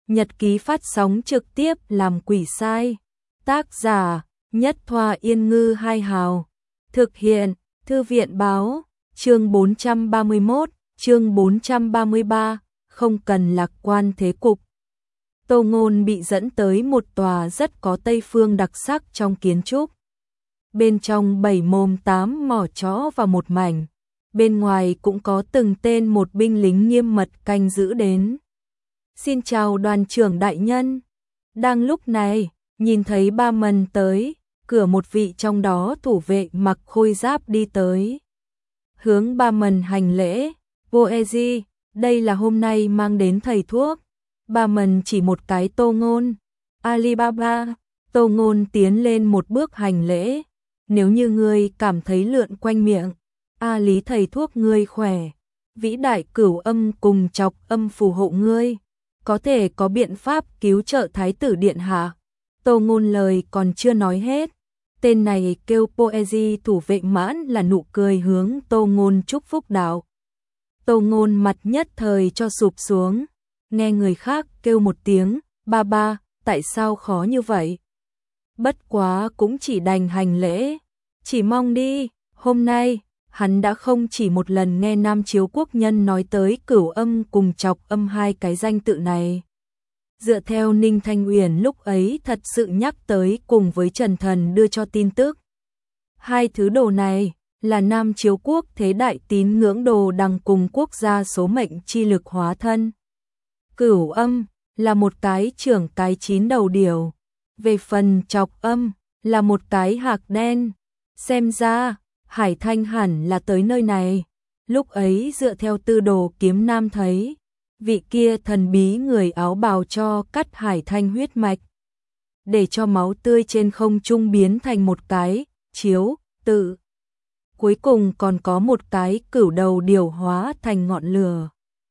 nhật ký phát sóng trực tiếp làm quỷ sai. Tác giả, Nhất Thoa Yên Ngư Hai Hào. Thực hiện, Thư viện báo, chương 431, chương 433, không cần lạc quan thế cục. Tô Ngôn bị dẫn tới một tòa rất có Tây phương đặc sắc trong kiến trúc. Bên trong 7 mồm 8 mỏ chó và một mảnh, bên ngoài cũng có từng tên một binh lính nghiêm mật canh giữ đến. Xin chào đoàn trưởng đại nhân. Đang lúc này, nhìn thấy Ba Mần tới, cửa một vị trong đó thủ vệ mặc khôi giáp đi tới. Hướng Ba Mần hành lễ, Boezi, đây là hôm nay mang đến thầy thuốc. Ba Mần chỉ một cái Tô Ngôn. Alibaba, Tô Ngôn tiến lên một bước hành lễ. Nếu như ngươi cảm thấy lượn quanh miệng, Lý thầy thuốc ngươi khỏe. Vĩ đại cửu âm cùng chọc âm phù hộ ngươi. Có thể có biện pháp cứu trợ thái tử điện hạ. Tô Ngôn lời còn chưa nói hết. Tên này kêu Poezi thủ vệ mãn là nụ cười hướng Tô Ngôn chúc phúc đạo. Tô Ngôn mặt nhất thời cho sụp xuống. Nghe người khác kêu một tiếng, ba, tại sao khó như vậy? Bất quá cũng chỉ đành hành lễ. Chỉ mong đi, hôm nay, hắn đã không chỉ một lần nghe Nam Chiếu Quốc nhân nói tới cửu âm cùng chọc âm hai cái danh tự này. Dựa theo Ninh Thanh Uyển lúc ấy thật sự nhắc tới cùng với Trần Thần đưa cho tin tức. Hai thứ đồ này là Nam Chiếu Quốc thế đại tín ngưỡng đồ đằng cùng quốc gia số mệnh chi lực hóa thân. Cửu âm là một cái trưởng cái 9 đầu điểu. Về phần chọc âm là một cái hạc đen. Xem ra, Hải Thanh hẳn là tới nơi này. Lúc ấy dựa theo tư đồ kiếm nam thấy, vị kia thần bí người áo bào cho cắt Hải Thanh huyết mạch, để cho máu tươi trên không trung biến thành một cái chiếu tự. Cuối cùng còn có một cái cửu đầu điều hóa thành ngọn lửa.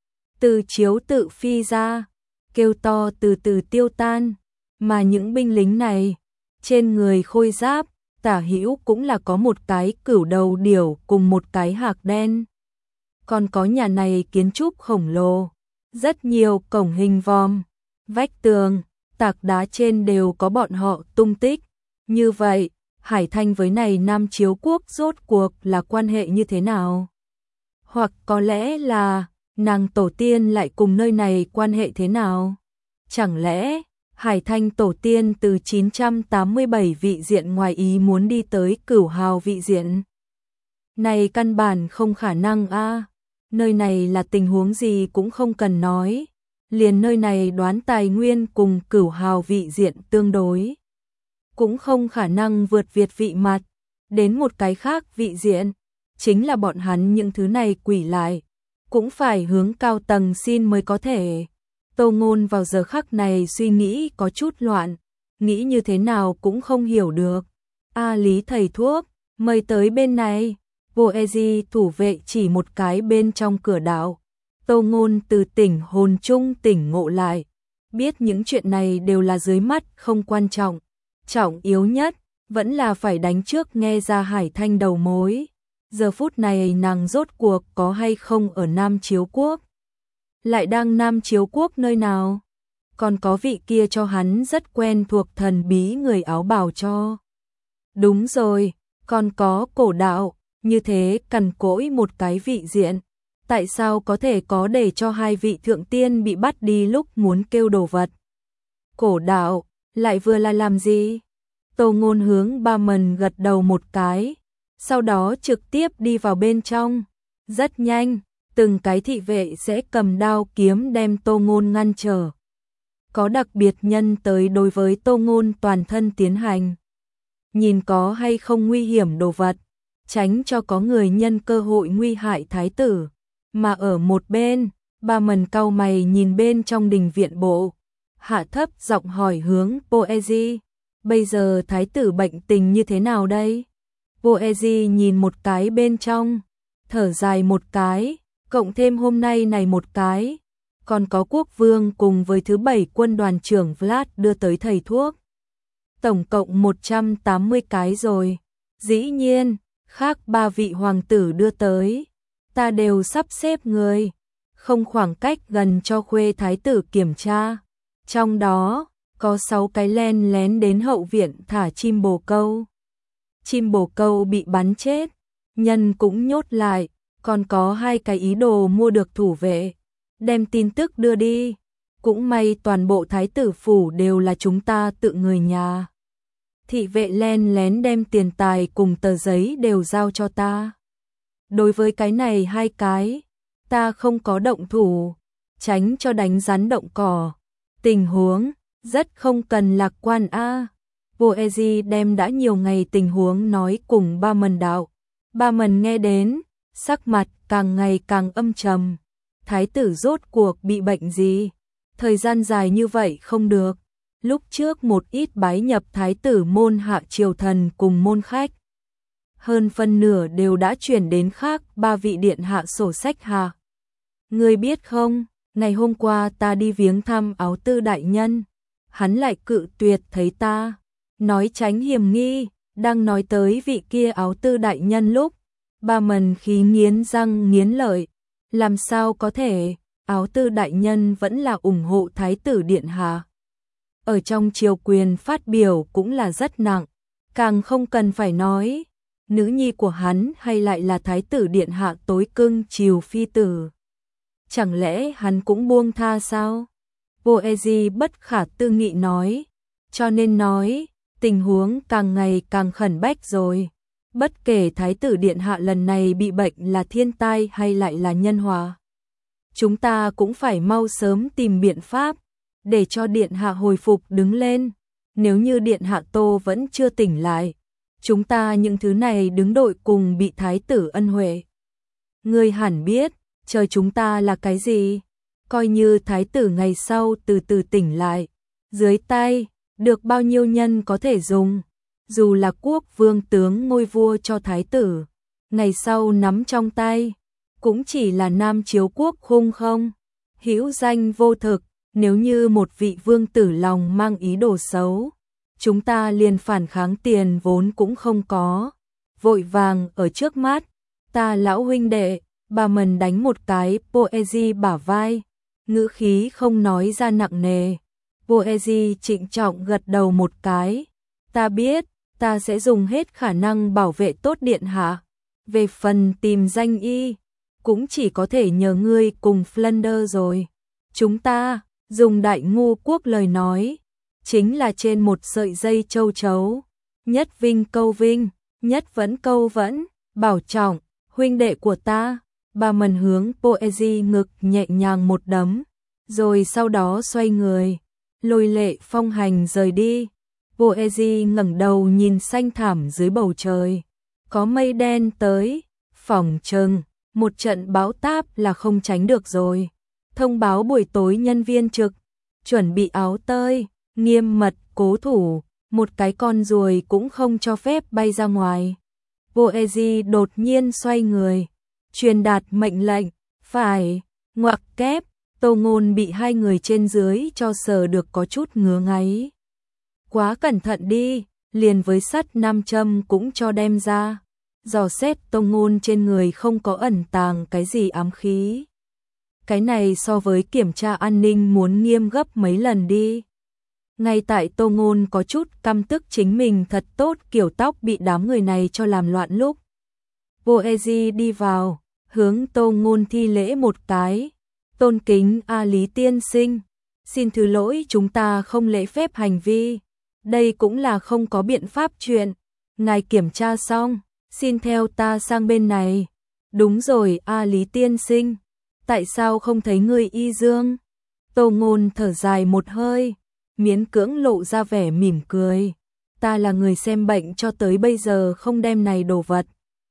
Từ chiếu tự phi ra, kêu to từ từ tiêu tan, mà những binh lính này, trên người khôi giáp, tả hữu cũng là có một cái cửu đầu điểu cùng một cái hạc đen. Còn có nhà này kiến trúc khổng lồ, rất nhiều cổng hình vòm, vách tường, tạc đá trên đều có bọn họ tung tích. Như vậy, Hải Thanh với này Nam Chiếu Quốc rốt cuộc là quan hệ như thế nào? Hoặc có lẽ là nàng tổ tiên lại cùng nơi này quan hệ thế nào? Chẳng lẽ Hải Thanh tổ tiên từ 987 vị diện ngoài ý muốn đi tới cửu hào vị diện? Này căn bản không khả năng a. Nơi này là tình huống gì cũng không cần nói. Liền nơi này đoán tài nguyên cùng cửu hào vị diện tương đối. Cũng không khả năng vượt việt vị mặt. Đến một cái khác vị diện. Chính là bọn hắn những thứ này quỷ lại. Cũng phải hướng cao tầng xin mới có thể. Tô Ngôn vào giờ khắc này suy nghĩ có chút loạn. Nghĩ như thế nào cũng không hiểu được. Lý thầy thuốc, mời tới bên này. Boezi thủ vệ chỉ một cái bên trong cửa đạo. Tô Ngôn từ tỉnh hồn trung tỉnh ngộ lại. Biết những chuyện này đều là dưới mắt không quan trọng. Trọng yếu nhất, vẫn là phải đánh trước nghe ra Hải Thanh đầu mối. Giờ phút này nàng rốt cuộc có hay không ở Nam Chiếu Quốc? Lại đang Nam Chiếu Quốc nơi nào? Còn có vị kia cho hắn rất quen thuộc thần bí người áo bào cho. Đúng rồi, còn có cổ đạo. Như thế cằn cỗi một cái vị diện, tại sao có thể có để cho hai vị thượng tiên bị bắt đi lúc muốn kêu đồ vật? Cổ đạo, lại vừa là làm gì? Tô Ngôn hướng Ba Mần gật đầu một cái, sau đó trực tiếp đi vào bên trong. Rất nhanh, từng cái thị vệ sẽ cầm đao kiếm đem Tô Ngôn ngăn trở. Có đặc biệt nhân tới đối với Tô Ngôn toàn thân tiến hành. Nhìn có hay không nguy hiểm đồ vật. Tránh cho có người nhân cơ hội nguy hại thái tử. Mà ở một bên, Ba Mần cau mày nhìn bên trong đình viện bộ. Hạ thấp giọng hỏi hướng Boezi. Bây giờ thái tử bệnh tình như thế nào đây? Boezi nhìn một cái bên trong. Thở dài một cái. Cộng thêm hôm nay này một cái. Còn có quốc vương cùng với thứ 7 quân đoàn trưởng Vlad đưa tới thầy thuốc. Tổng cộng 180 cái rồi. Dĩ nhiên. Khác 3 vị hoàng tử đưa tới, ta đều sắp xếp người, không khoảng cách gần cho khuê thái tử kiểm tra. Trong đó, có 6 cái len lén đến hậu viện thả chim bồ câu. Chim bồ câu bị bắn chết, nhân cũng nhốt lại, còn có 2 cái ý đồ mua được thủ vệ, đem tin tức đưa đi. Cũng may toàn bộ thái tử phủ đều là chúng ta tự người nhà. Thị vệ len lén đem tiền tài cùng tờ giấy đều giao cho ta. Đối với cái này 2 cái, ta không có động thủ, tránh cho đánh rắn động cỏ. Tình huống rất không cần lạc quan a. Boezi đem đã nhiều ngày tình huống nói cùng Ba Mần đạo. Ba Mần nghe đến, sắc mặt càng ngày càng âm trầm. Thái tử rốt cuộc bị bệnh gì? Thời gian dài như vậy không được. Lúc trước một ít bái nhập thái tử môn hạ triều thần cùng môn khách. Hơn phân nửa đều đã chuyển đến khác 3 vị điện hạ sổ sách hạ. Ngươi biết không, ngày hôm qua ta đi viếng thăm Áo Tư đại nhân. Hắn lại cự tuyệt thấy ta, nói tránh hiểm nghi. Đang nói tới vị kia Áo Tư đại nhân lúc, Ba Mần khí nghiến răng nghiến lợi. Làm sao có thể, Áo Tư đại nhân vẫn là ủng hộ thái tử điện hạ. Ở trong triều quyền phát biểu cũng là rất nặng, càng không cần phải nói, nữ nhi của hắn hay lại là thái tử điện hạ tối cưng chiều phi tử. Chẳng lẽ hắn cũng buông tha sao? Boezi bất khả tư nghị nói, cho nên nói, tình huống càng ngày càng khẩn bách rồi. Bất kể thái tử điện hạ lần này bị bệnh là thiên tai hay lại là nhân hòa, chúng ta cũng phải mau sớm tìm biện pháp để cho điện hạ hồi phục đứng lên. Nếu như điện hạ Tô vẫn chưa tỉnh lại, chúng ta những thứ này đứng đội cùng bị thái tử ân huệ. Ngươi hẳn biết, chờ chúng ta là cái gì? Coi như thái tử ngày sau từ từ tỉnh lại, dưới tay, được bao nhiêu nhân có thể dùng. Dù là quốc vương tướng ngôi vua cho thái tử, ngày sau nắm trong tay, cũng chỉ là nam chiếu quốc khung không, hữu danh vô thực. Nếu như một vị vương tử lòng mang ý đồ xấu, chúng ta liền phản kháng tiền vốn cũng không có. Vội vàng ở trước mắt, ta lão huynh đệ. Ba Mần đánh một cái Boezi bả vai, ngữ khí không nói ra nặng nề. Boezi trịnh trọng gật đầu một cái. Ta biết, ta sẽ dùng hết khả năng bảo vệ tốt điện hạ. Về phần tìm danh y, cũng chỉ có thể nhờ ngươi cùng Flander rồi. Chúng ta, dùng đại ngu quốc lời nói, chính là trên một sợi dây châu chấu. Nhất vinh câu vinh, nhất vẫn câu vẫn, bảo trọng, huynh đệ của ta. Ba Mần hướng Boezi ngực nhẹ nhàng một đấm, rồi sau đó xoay người, lôi Lệ Phong hành rời đi. Boezi ngẩng đầu nhìn xanh thẳm dưới bầu trời, có mây đen tới, phỏng chừng một trận bão táp là không tránh được rồi. Thông báo buổi tối nhân viên trực, chuẩn bị áo tơi, nghiêm mật cố thủ, một cái con ruồi cũng không cho phép bay ra ngoài. Boezi đột nhiên xoay người, truyền đạt mệnh lệnh, phải, ngoặc kép. Tô Ngôn bị 2 người trên dưới cho sờ được có chút ngứa ngáy. Quá cẩn thận đi, liền với sắt nam châm cũng cho đem ra. Dò xét Tô Ngôn trên người không có ẩn tàng cái gì ám khí. Cái này so với kiểm tra an ninh muốn nghiêm gấp mấy lần đi. Ngay tại Tô Ngôn có chút căm tức chính mình thật tốt kiểu tóc bị đám người này cho làm loạn lúc. Boezi đi vào, hướng Tô Ngôn thi lễ một cái. Tôn kính A Lý tiên sinh, xin thứ lỗi chúng ta không lễ phép hành vi. Đây cũng là không có biện pháp chuyện. Ngài kiểm tra xong, xin theo ta sang bên này. Đúng rồi A Lý tiên sinh, tại sao không thấy người y dương? Tô Ngôn thở dài một hơi, miễn cưỡng lộ ra vẻ mỉm cười. Ta là người xem bệnh cho tới bây giờ không đem này đồ vật.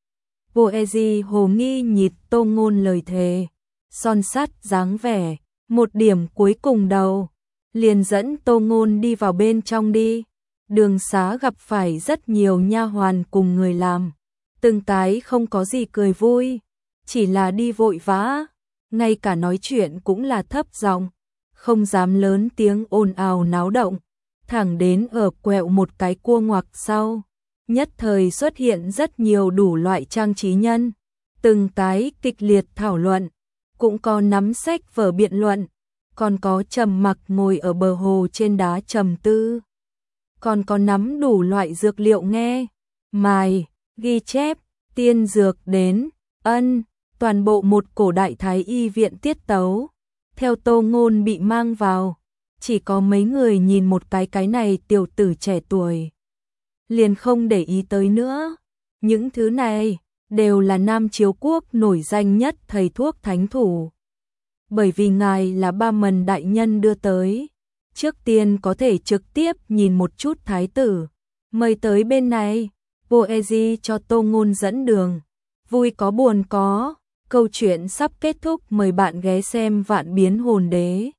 Boezi hồ nghi nhịt Tô Ngôn lời thề, son sắt dáng vẻ, một điểm cuối cùng đầu, liền dẫn Tô Ngôn đi vào bên trong đi. Đường xá gặp phải rất nhiều nha hoàn cùng người làm, từng cái không có gì cười vui, chỉ là đi vội vã, ngay cả nói chuyện cũng là thấp giọng, không dám lớn tiếng ồn ào náo động, thẳng đến ở quẹo một cái cua ngoặc sau, nhất thời xuất hiện rất nhiều đủ loại trang trí nhân, từng cái kịch liệt thảo luận, cũng có nắm sách vở biện luận, còn có Trầm Mặc ngồi ở bờ hồ trên đá trầm tư, còn có nắm đủ loại dược liệu nghe, mài, ghi chép, tiên dược đến, toàn bộ một cổ đại thái y viện tiết tấu. Theo Tô Ngôn bị mang vào, chỉ có mấy người nhìn một cái này tiểu tử trẻ tuổi, liền không để ý tới nữa. Những thứ này đều là Nam Chiếu Quốc nổi danh nhất thầy thuốc thánh thủ. Bởi vì ngài là Ba Mần đại nhân đưa tới, trước tiên có thể trực tiếp nhìn một chút thái tử, mời tới bên này. Poezi cho Tô Ngôn dẫn đường, vui có buồn có, câu chuyện sắp kết thúc, mời bạn ghé xem Vạn Biến Hồn Đế.